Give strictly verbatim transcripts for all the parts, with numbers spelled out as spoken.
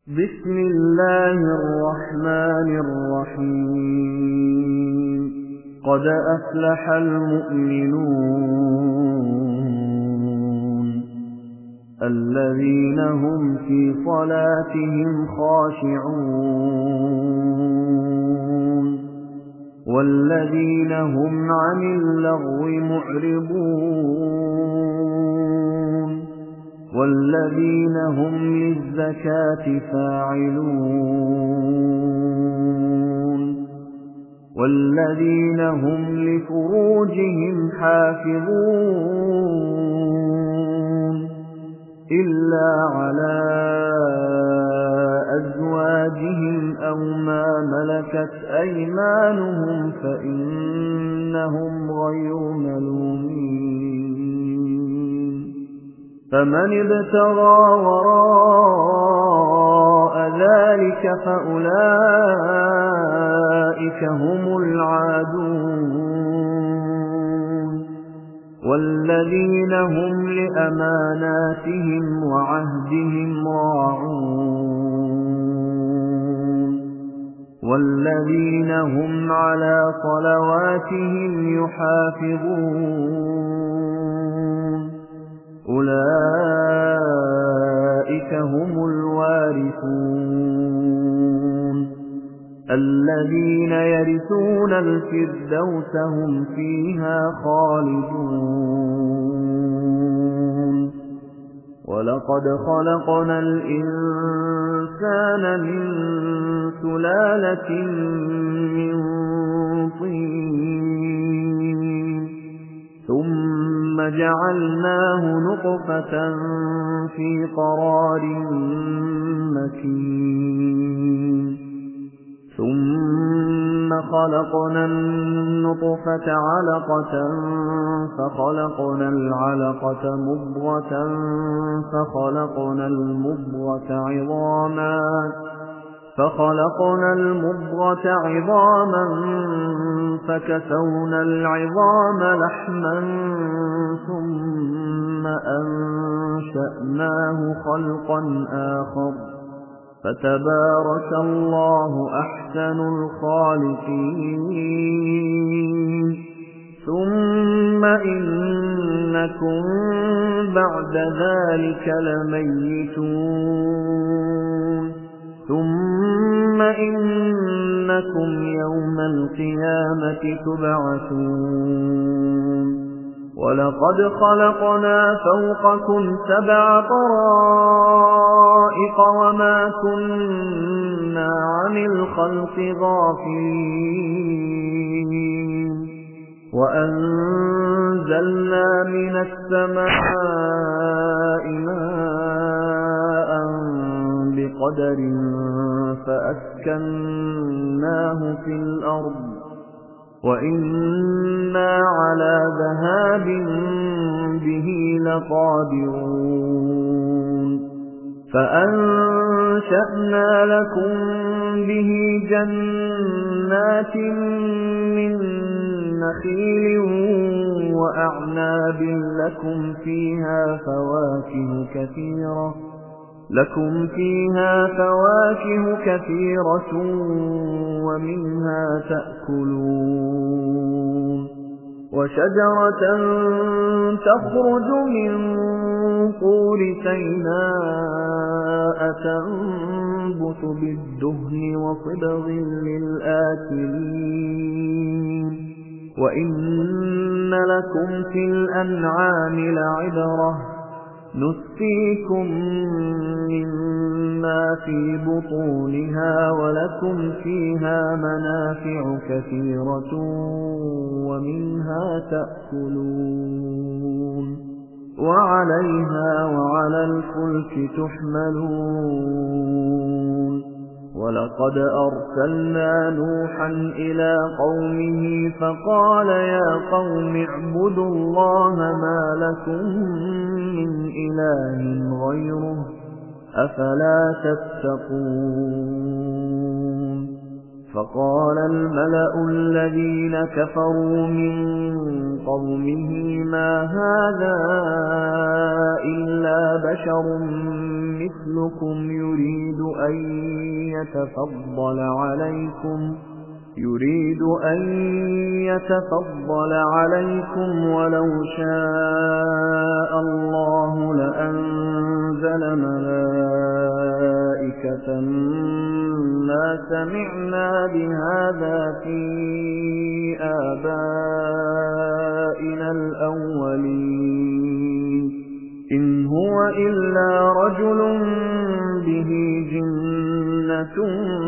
بسم الله الرحمن الرحيم قد أفلح المؤمنون الذين هم في صلاتهم خاشعون والذين هم عن اللغو معرضون والذين هم للزكاة فاعلون والذين هم لفروجهم حافظون إلا على أزواجهم أو ما ملكت أيمانهم فإنهم غير ملومين فمن ابتغى وراء ذلك فأولئك هم العادون والذين هم لأماناتهم وعهدهم راعون والذين هم على صلواتهم يحافظون أولئك هم الوارثون الذين يرثون الفردوس هم فيها خالدون ولقد خلقنا الإنسان من سلالة من طين ثم جعلناه نطفة في قرار مكين ثم خلقنا النطفة علقة فخلقنا العلقة مضغة فخلقنا المضغة عظاما فخلقنا المضغة عظاما فكسونا العظام لحما ثم أنشأناه خلقا آخر فتبارك الله أحسن الخالقين ثم إنكم بعد ذلك لميتون ثم إنكم يوم القيامة تبعثون ولقد خلقنا فوقكم سبع طرائق وما كنا عن الخلق غافلين وأنزلنا من السماء ماء بقدر فأسكناه في الأرض وإنا على ذهاب به لقادرون فأنشأنا لكم به جنات من نخيل وأعناب لكم فيها فواكه كثيرة لكم فيها فواكه كثيرة ومنها تأكلون وشجرة تخرج من طور سيناء تنبت بالدهن وصبغ للآكلين وإن لكم في الأنعام لعبرة نسقيكم مما في بطونها ولكم فيها منافع كثيرة ومنها تأكلون وعليها وعلى الفلك تحملون ولقد أرسلنا نوحا إلى قومه فقال يا قوم اعبدوا الله ما لكم من إله غيره أفلا تتقون فقال الملأ الذين كفروا من قومه ما هذا إلا بشر مثلكم يريد أن يتفضل عليكم يريد أن يتفضل عليكم ولو شاء الله لأنزل ملائكة ما سمعنا بهذا في آبائنا الأولين إن هو إلا رجل به جنة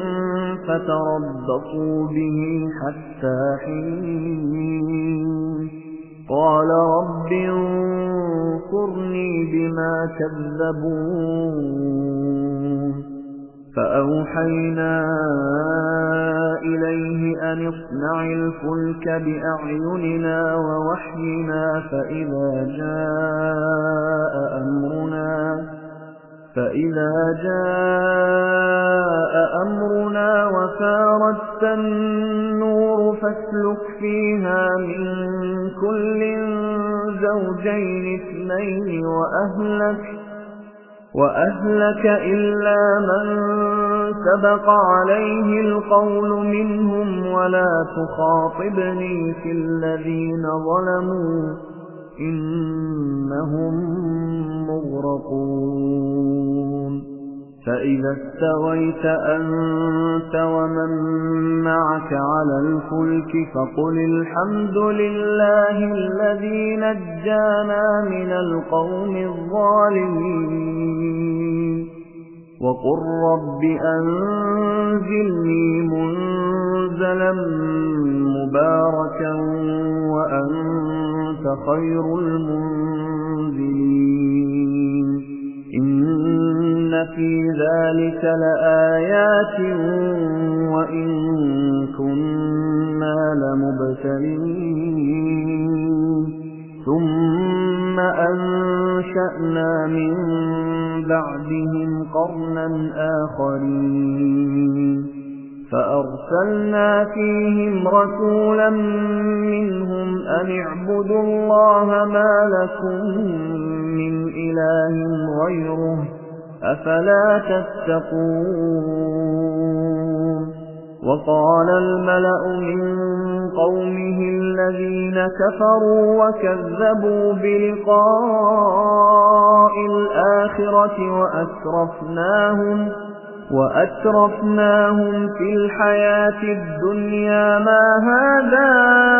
فتربصوا به حتى حين قال رب انصرني بما كذبون فأوحينا إليه أن اصنع الفلك بأعيننا ووحينا فإذا جاء أمرنا فإذا جاء أمرنا وفارت النور فاسلك فيها من كل زوجين اثنين وأهلك وأهلك إلا من سبق عليه القول منهم ولا تخاطبني في الذين ظلموا إنهم مغرقون فإذا استويت أنت ومن معك على الفلك فقل الحمد لله الذي نجانا من القوم الظالمين وقل رب أنزلني منزلا مباركا وأنت خير المنزلين إن في ذلك لآيات وإن كنا لمبتلين ثم أنشأنا من بعدهم قرنا آخرين فأرسلنا فيهم رسولا منهم أن اعبدوا الله ما لكم من إله غيره أفلا تتقون وقال الملأ من قومه الذين كفروا وكذبوا بلقاء الآخرة وأترفناهم وأترفناهم في الحياة الدنيا ما هذا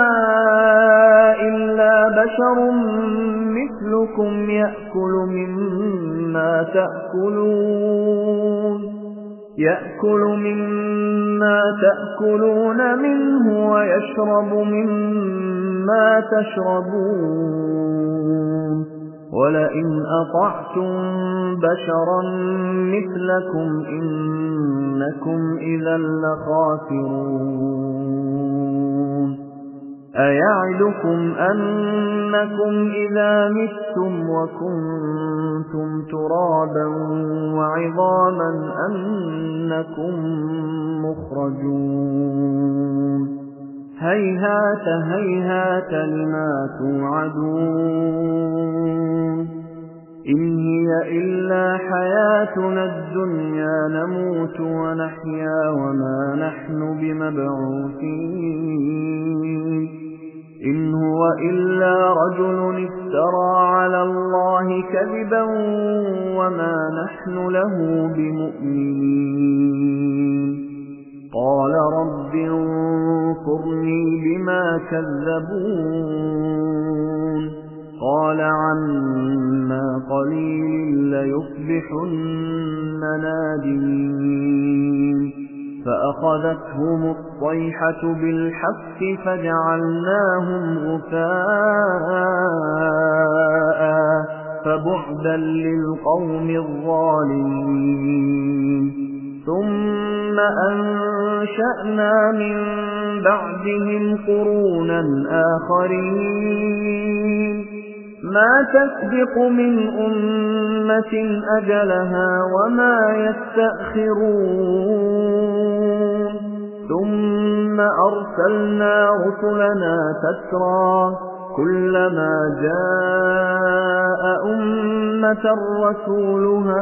إلا بشر مثلكم يأكل مما تأكلون يأكل مما تأكلون منه ويشرب مما تشربون ولئن أطعتم بشرا مثلكم إنكم إذا لخاسرون أيعدكم أنكم إذا متم وكنتم ترابا وعظاما أنكم مخرجون هيهات هيهات لما توعدون إن هي إلا حياتنا الدنيا نموت ونحيا وما نحن بمبعوثين إن هو إلا رجل افترى على الله كذبا وما نحن له بمؤمنين قال رب انصرني بما كذبون قال عما قليل ليصبحن نادمين فأخذتهم الصيحة بالحق فجعلناهم غثاء فبعدا للقوم الظالمين ثم أنشأنا من بعدهم قرونا آخرين ما تسبق من أمة أجلها وما يستأخرون ثم أرسلنا رسلنا تترى كلما جاء أمة رسولها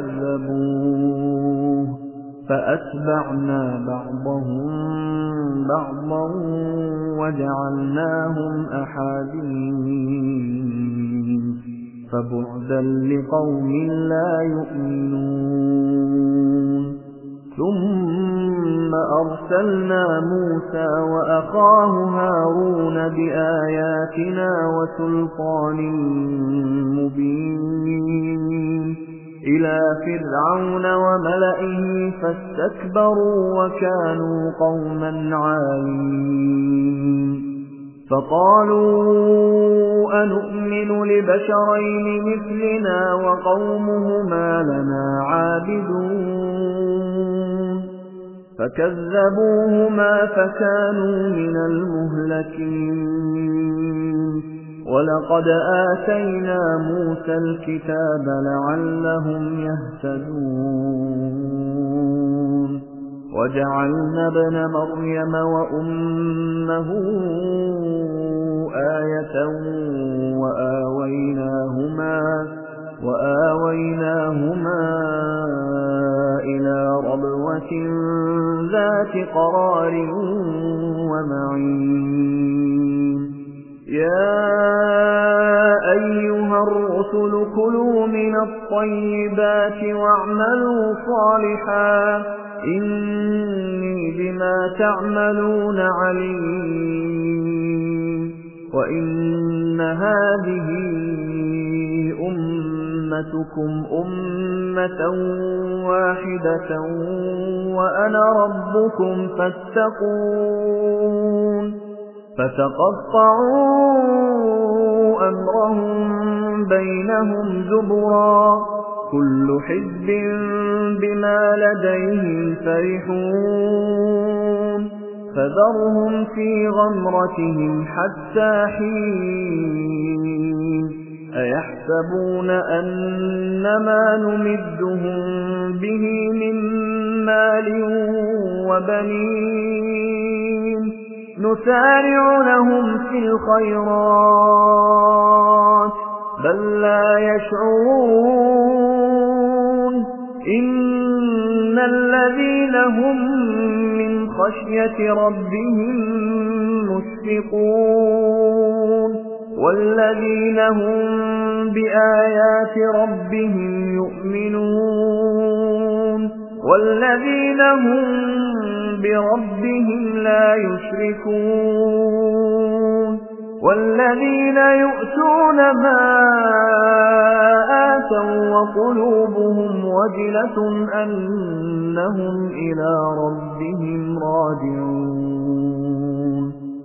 كذبوه فأتبعنا بعضهم بعضا وجعلناهم أحاديث فبعدا لقوم لا يؤمنون ثم أرسلنا موسى وأخاه هارون بآياتنا وسلطان مبين إلى فرعون وملئه فاستكبروا وكانوا قوما عالين فقالوا أنؤمن لبشرين مثلنا وقومهما لنا عابدون فكذبوهما فكانوا من المهلكين ولقد آتينا موسى الكتاب لعلهم يهتدون وجعلنا ابن مريم وأمه آية وآويناهما وآويناهما إلى ربوة ذات قرار ومعين يا أيها الرسل كلوا من الطيبات واعملوا صالحا إني بما تعملون عليم وإن هذه أمتكم أمة واحدة وأنا ربكم فاتقون فتقطعوا أمرهم بينهم زبرا كل حزب بما لديهم فرحون فذرهم في غمرتهم حتى حين أيحسبون أنما نمدهم به من مال وبنين نسارع لهم في الخيرات بل لا يشعرون إن الذين هم من خشية ربهم مشفقون والذين هم بآيات ربهم يؤمنون والذين هم بربهم لا يشركون والذين يؤتون ما آتوا وقلوبهم وجلة أنهم إلى ربهم راجعون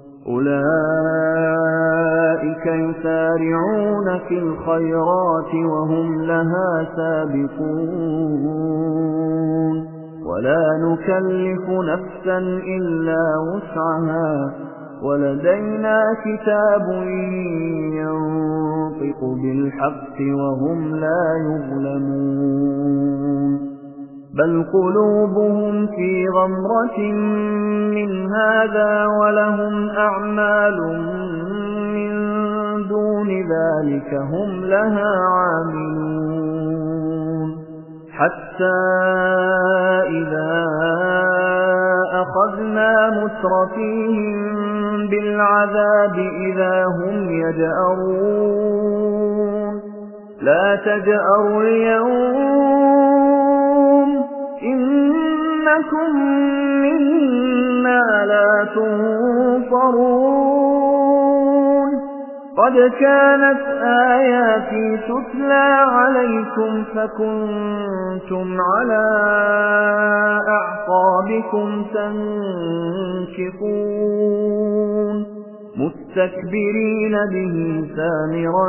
أولئك يسارعون في الخيرات وهم لها سابقون ولا نكلف نفسا إلا وسعها ولدينا كتاب ينطق بالحق وهم لا يظلمون بل قلوبهم في غمرة من هذا ولهم أعمال من دون ذلك هم لها عاملون حتى إذا أخذنا مترفيهم بالعذاب إذا هم يجأرون لا تجأروا اليوم إنكم منا لا تنصرون قد كانت آياتي تتلى عليكم فكنتم على أعقابكم تنكصون مستكبرين به سامرا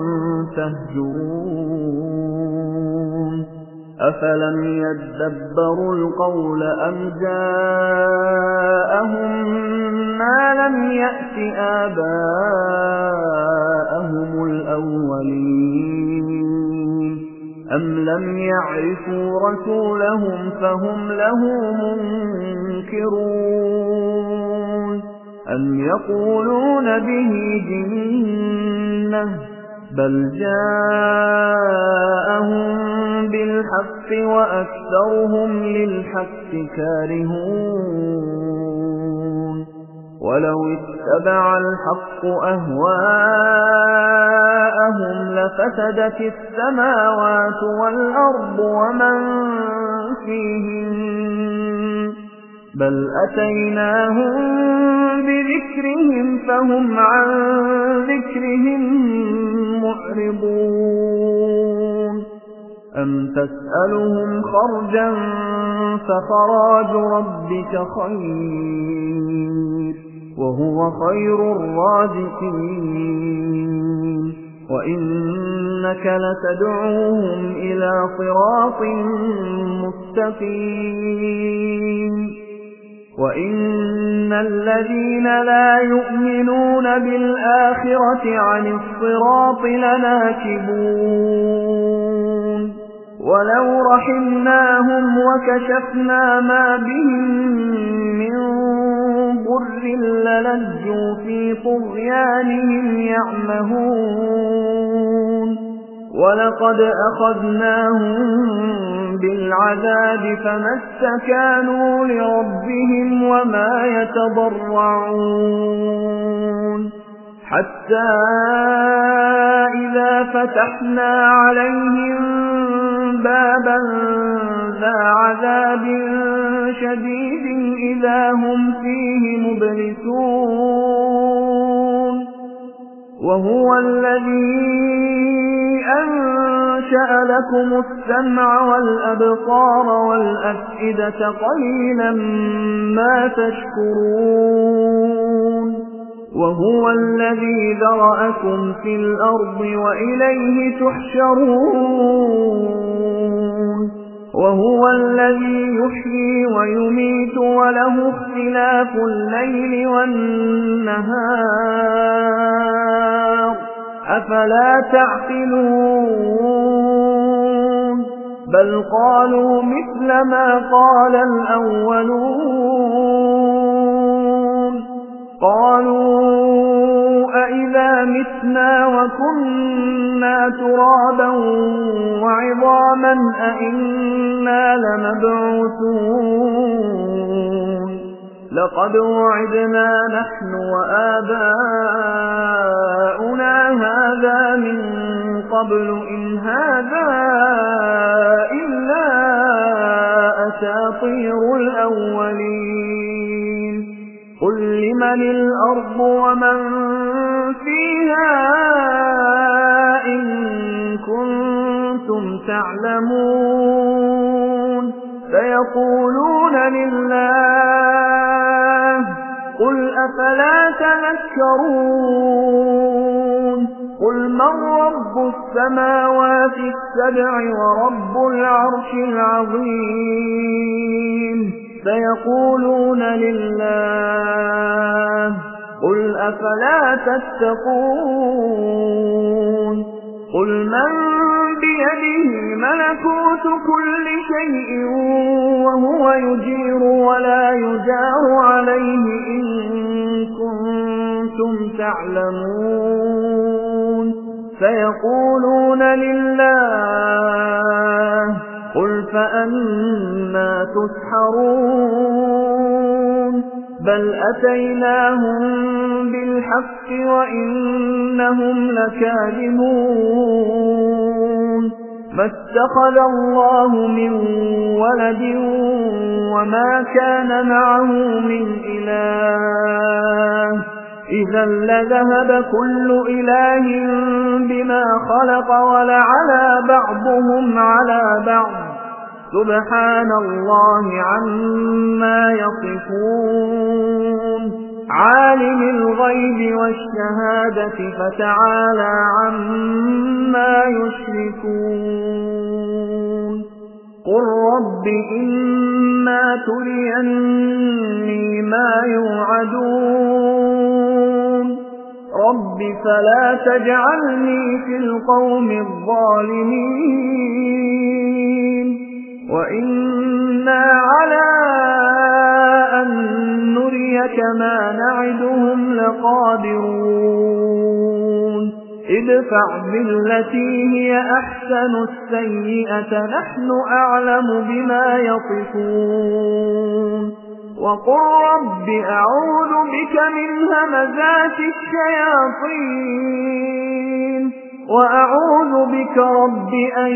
تهجرون أفلم يدبروا القول أم جاءهم ما لم يأت آباءهم الأولين أم لم يعرفوا رسولهم فهم له منكرون أم يقولون به جنة بل جاءهم بالحق وأكثرهم للحق كارهون ولو اتبع الحق أهواءهم لفسدت السماوات والأرض ومن فيهن بل أتيناهم بذكرهم فهم عن ذكرهم معرضون أم تسألهم خرجا فخراج ربك خير وهو خير الرازقين وإنك لتدعوهم إلى صراط مستقيم وإن الذين لا يؤمنون بالآخرة عن الصراط لناكبون ولو رحمناهم وكشفنا ما بهم من ضر للجوا في طغيانهم يعمهون ولقد أخذناهم بالعذاب فما استكانوا لربهم وما يتضرعون حتى إذا فتحنا عليهم بابا ذا عذاب شديد إذا هم فيه مبلسون وهو الذي أنشأ لكم السمع والأبصار والأفئدة قليلا ما تشكرون وهو الذي ذرأكم في الأرض وإليه تحشرون وهو الذي يحيي ويميت وله اختلاف الليل والنهار أفلا تعقلون بل قالوا مثل ما قال الأولون قالوا أئذا متنا وكنا ترابا وعظاما أئنا لمبعوثون لقد وعدنا نحن وآباؤنا هذا من قبل إن هذا إلا أساطير الأولين قل لمن الأرض ومن فيها إن كنتم تعلمون سيقولون لله قل أفلا تذكرون قل من رب السماوات السبع ورب العرش العظيم سيقولون لله قل أفلا تتقون قل من بيده ملكوت كل شيء وهو يجير ولا يجار عليه إن كنتم تعلمون سيقولون لله قل فأنا تسحرون بل أتيناهم بالحق وإنهم لكاذبون ما اتخذ الله من ولد وما كان معه من إله إذا لذهب كل إله بما خلق ولعلى بعضهم على بعض سبحان الله عما يصفون عالم الغيب والشهادة فتعالى عما يشركون قل رب إما تريني ما يوعدون رب فلا تجعلني في القوم الظالمين وإنا على أن نريك ما نعدهم لقادرون ادفع بالتي هي أحسن السيئة نحن أعلم بما يصفون وقل رب أعوذ بك من همزات الشياطين وأعوذ بك رب أن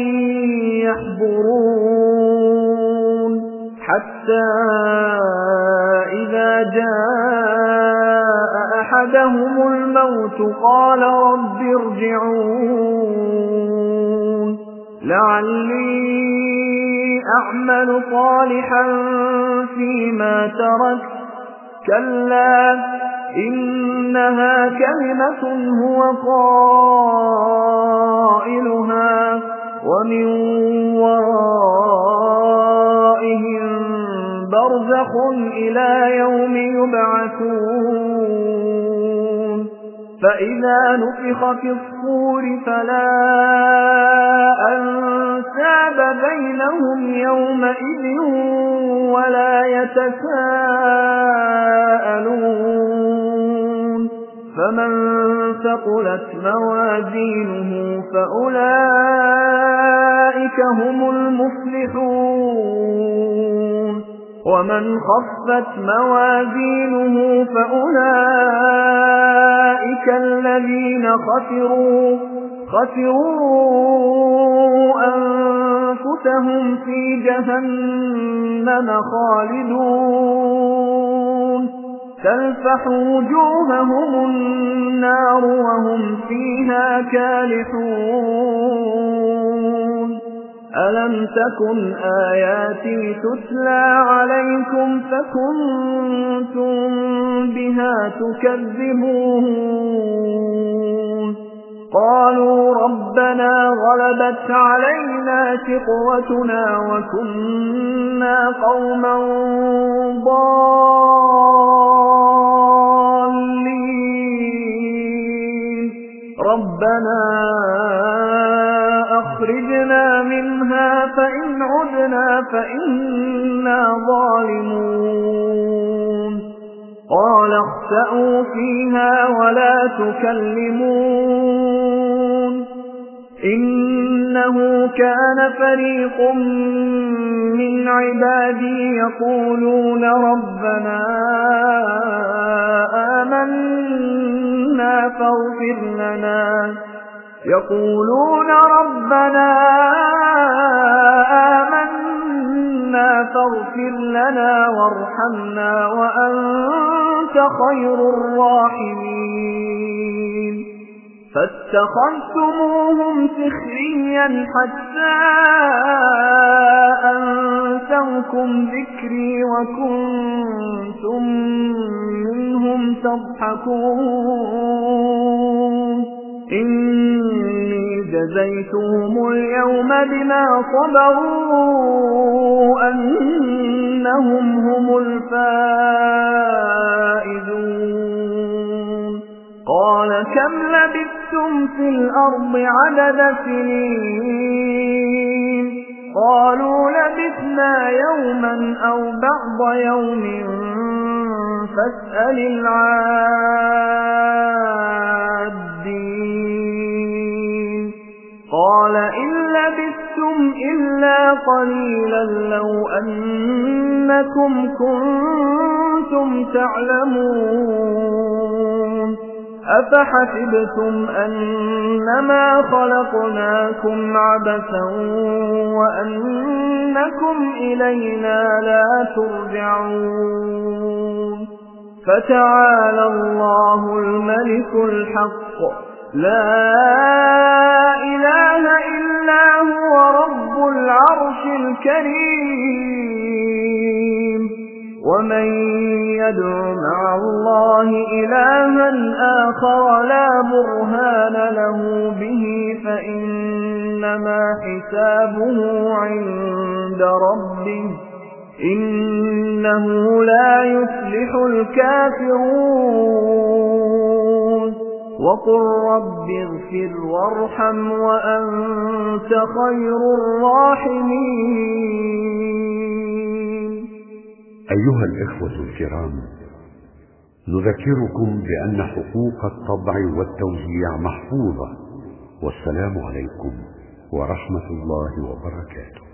يحضرون حتى إذا جاء أحدهم الموت قال رب ارجعون لعلي أعمل صالحا فيما تركت كلا إنها كلمة هو قائلها ومن ورائهم برزخ إلى يوم يبعثون فإذا نفخ في الصور فلا أنساب بينهم يومئذ ولا يتساءلون فمن ثقلت موازينه فأولئك هم المفلحون ومن خفت موازينه فأولئك الذين خسروا خسروا أنفسهم في جهنم خالدون تلفح وجوههم النار وهم فيها كالحون ألم تكن آياتي تتلى عليكم فكنتم بها تكذبون قالوا ربنا غلبت علينا شقوتنا وكنا قوما ضالين ربنا أخرجنا منها فإن عدنا فإنا ظالمون قال اخسأوا فيها ولا تكلمون إنه كان فريق من عبادي يقولون ربنا آمنا فاغفر لنا يقولون ربنا آمنا فاغفر لنا وارحمنا وأنت خير الراحمين فاتخذتموهم سخريا حتى أنسوكم ذكري وكنتم منهم تضحكون إني جزيتهم اليوم بما صبروا أنهم هم الفائزون قال كم لبثتم في الأرض عدد سنين قالوا لبثنا يوما أو بعض يوم فاسأل العادين قال إن لبثتم إلا قليلا لو أنكم كنتم تعلمون أفحسبتم أنما خلقناكم عبثا وأنكم إلينا لا ترجعون فتعالى الله الملك الحق لا إله إلا هو رب العرش الكريم ومن يدع مع الله إلها آخر لا برهان له به فإنما حسابه عند ربه إنه لا يفلح الكافرون وقل رب اغفر وارحم وأنت خير الراحمين. أيها الإخوة الكرام، نذكركم بأن حقوق الطبع والتوزيع محفوظة، والسلام عليكم ورحمة الله وبركاته.